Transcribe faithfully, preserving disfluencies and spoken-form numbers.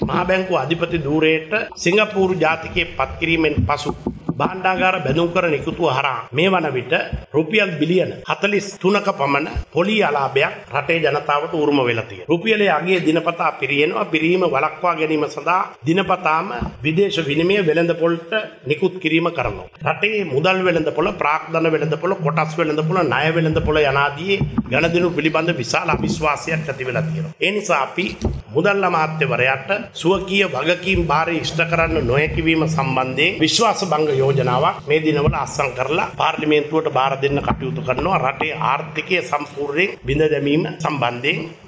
මහා බැංකුව අධිපති ධූරයට සිංගප්පූරු ජාතිකයේ පත් කිරීමෙන් පසු භාණ්ඩාගාර බැඳුම් කර නිකුතුව හරහා මේ වන විට රුපියල් බිලියන හතළිස් තුනක පමණ පොලී අලාභයක් රටේ ජනතාවට උරුම වෙලා තියෙනවා. රුපියලේ අගය දිනපතා පිරියෙනවා. පිරීම වළක්වා ගැනීම සඳහා දිනපතාම විදේශ විනිමය වෙළඳපොළට නිකුත් කිරීම කරනවා. රටේ මුදල් වෙළඳපොළ, ප්‍රාග්ධන වෙළඳපොළ, කොටස් වෙළඳපොළ, ණය වෙළඳපොළ යනාදී ගණදිනු පිළිබඳ විශාල අවිශ්වාසයක් ඇති වෙලා තියෙනවා. ඒ නිසා අපි මුදල් අමාත්‍යවරයාට සුවකීය වගකීම් භාරය ඉෂ්ට කරන්න නොහැකි වීම සම්බන්ධයෙන් විශ්වාස භංග යෝජනාවක් මේ දිනවල අත්සන් කරලා පාර්ලිමේන්තුවට බාර දෙන්න කටයුතු කරනවා. රටේ ආර්ථිකය සම්පූර්ණයෙන් බිඳ දැමීම සම්බන්ධයෙන්